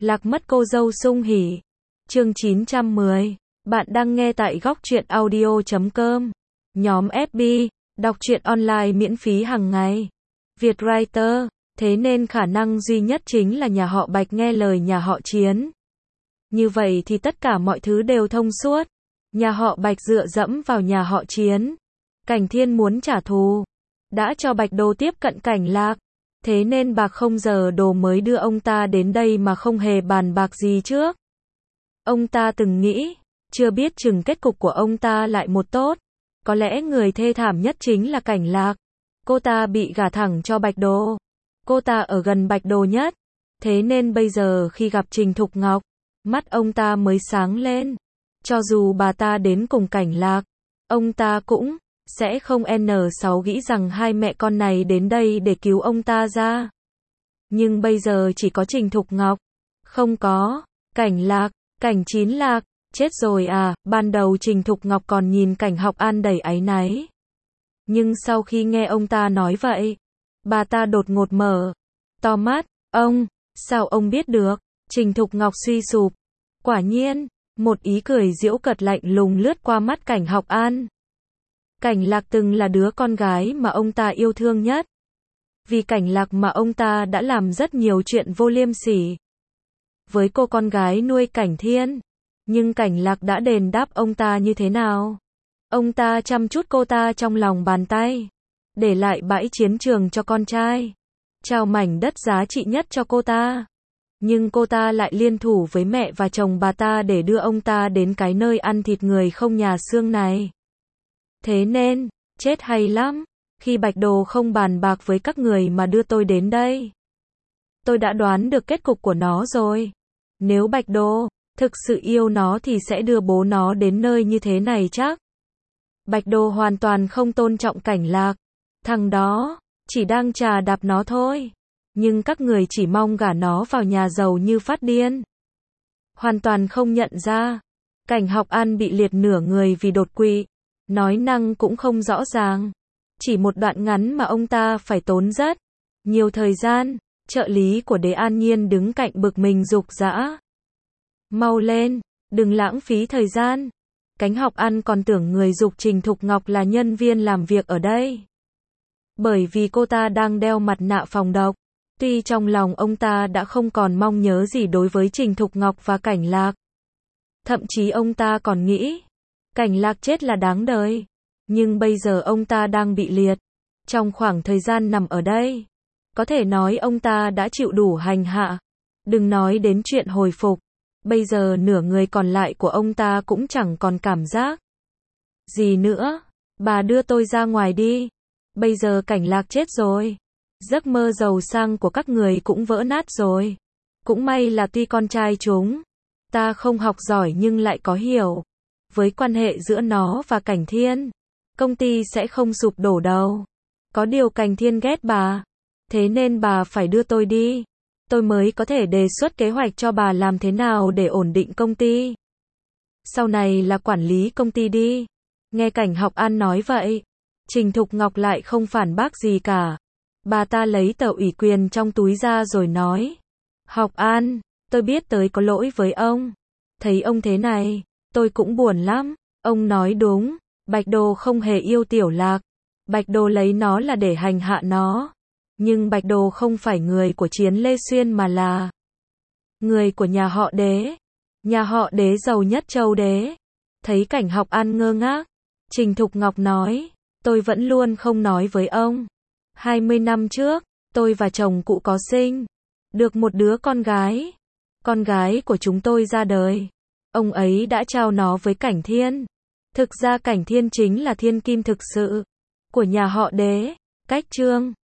Lạc mất cô dâu sung hỉ. Chương 910. Bạn đang nghe tại góc truyện audio.com. Nhóm FB, đọc truyện online miễn phí hàng ngày. Vietwriter, thế nên khả năng duy nhất chính là nhà họ Bạch nghe lời nhà họ Chiến. Như vậy thì tất cả mọi thứ đều thông suốt. Nhà họ Bạch dựa dẫm vào nhà họ Chiến. Cảnh Thiên muốn trả thù. Đã cho Bạch Đồ tiếp cận Cảnh Lạc. Thế nên Bạc không giờ Đồ mới đưa ông ta đến đây mà không hề bàn bạc gì trước. Ông ta từng nghĩ, chưa biết chừng kết cục của ông ta lại một tốt. Có lẽ người thê thảm nhất chính là Cảnh Lạc. Cô ta bị gả thẳng cho Bạch Đồ. Cô ta ở gần Bạch Đồ nhất. Thế nên bây giờ khi gặp Trình Thục Ngọc, mắt ông ta mới sáng lên. Cho dù bà ta đến cùng Cảnh Lạc, ông ta cũng sẽ không N6 nghĩ rằng hai mẹ con này đến đây để cứu ông ta ra. Nhưng bây giờ chỉ có Trình Thục Ngọc, không có Cảnh Lạc, Cảnh Chín Lạc, chết rồi à. Ban đầu Trình Thục Ngọc còn nhìn Cảnh Học An đầy áy náy. Nhưng sau khi nghe ông ta nói vậy, bà ta đột ngột mở to mắt. Ông, sao ông biết được? Trình Thục Ngọc suy sụp. Quả nhiên, một ý cười giễu cợt lạnh lùng lướt qua mắt Cảnh Học An. Cảnh Lạc từng là đứa con gái mà ông ta yêu thương nhất. Vì Cảnh Lạc mà ông ta đã làm rất nhiều chuyện vô liêm sỉ với cô con gái nuôi Cảnh Thiên. Nhưng Cảnh Lạc đã đền đáp ông ta như thế nào? Ông ta chăm chút cô ta trong lòng bàn tay, để lại bãi chiến trường cho con trai, trao mảnh đất giá trị nhất cho cô ta. Nhưng cô ta lại liên thủ với mẹ và chồng bà ta để đưa ông ta đến cái nơi ăn thịt người không nhà xương này. Thế nên, chết hay lắm, khi Bạch Đồ không bàn bạc với các người mà đưa tôi đến đây. Tôi đã đoán được kết cục của nó rồi. Nếu Bạch Đồ thực sự yêu nó thì sẽ đưa bố nó đến nơi như thế này chắc. Bạch Đồ hoàn toàn không tôn trọng Cảnh Lạc. Thằng đó chỉ đang chà đạp nó thôi. Nhưng các người chỉ mong gả nó vào nhà giàu như phát điên. Hoàn toàn không nhận ra, Cảnh Học An bị liệt nửa người vì đột quỵ. Nói năng cũng không rõ ràng. Chỉ một đoạn ngắn mà ông ta phải tốn rất nhiều thời gian. Trợ lý của Đế An Nhiên đứng cạnh bực mình giục giã. Mau lên, đừng lãng phí thời gian. Cảnh Học An còn tưởng người giục Trình Thục Ngọc là nhân viên làm việc ở đây. Bởi vì cô ta đang đeo mặt nạ phòng độc. Tuy trong lòng ông ta đã không còn mong nhớ gì đối với Trình Thục Ngọc và Cảnh Lạc. Thậm chí ông ta còn nghĩ Cảnh Lạc chết là đáng đời. Nhưng bây giờ ông ta đang bị liệt. Trong khoảng thời gian nằm ở đây, có thể nói ông ta đã chịu đủ hành hạ. Đừng nói đến chuyện hồi phục. Bây giờ nửa người còn lại của ông ta cũng chẳng còn cảm giác gì nữa. Bà đưa tôi ra ngoài đi. Bây giờ Cảnh Lạc chết rồi. Giấc mơ giàu sang của các người cũng vỡ nát rồi. Cũng may là tuy con trai chúng ta không học giỏi nhưng lại có hiểu với quan hệ giữa nó và Cảnh Thiên, công ty sẽ không sụp đổ đâu. Có điều Cảnh Thiên ghét bà. Thế nên bà phải đưa tôi đi. Tôi mới có thể đề xuất kế hoạch cho bà làm thế nào để ổn định công ty. Sau này là quản lý công ty đi. Nghe Cảnh Học An nói vậy, Trình Thục Ngọc lại không phản bác gì cả. Bà ta lấy tờ ủy quyền trong túi ra rồi nói. Học An, tôi biết tới có lỗi với ông. Thấy ông thế này, tôi cũng buồn lắm. Ông nói đúng, Bạch Đồ không hề yêu Tiểu Lạc. Bạch Đồ lấy nó là để hành hạ nó. Nhưng Bạch Đồ không phải người của Chiến Lê Xuyên mà là người của nhà họ Đế. Nhà họ Đế giàu nhất châu Đế. Thấy Cảnh Học An ngơ ngác, Trình Thục Ngọc nói. Tôi vẫn luôn không nói với ông. 20 năm trước, tôi và chồng cũ có sinh được một đứa con gái. Con gái của chúng tôi ra đời. Ông ấy đã trao nó với Cảnh Thiên. Thực ra Cảnh Thiên chính là thiên kim thực sự của nhà họ Đế. Cách chương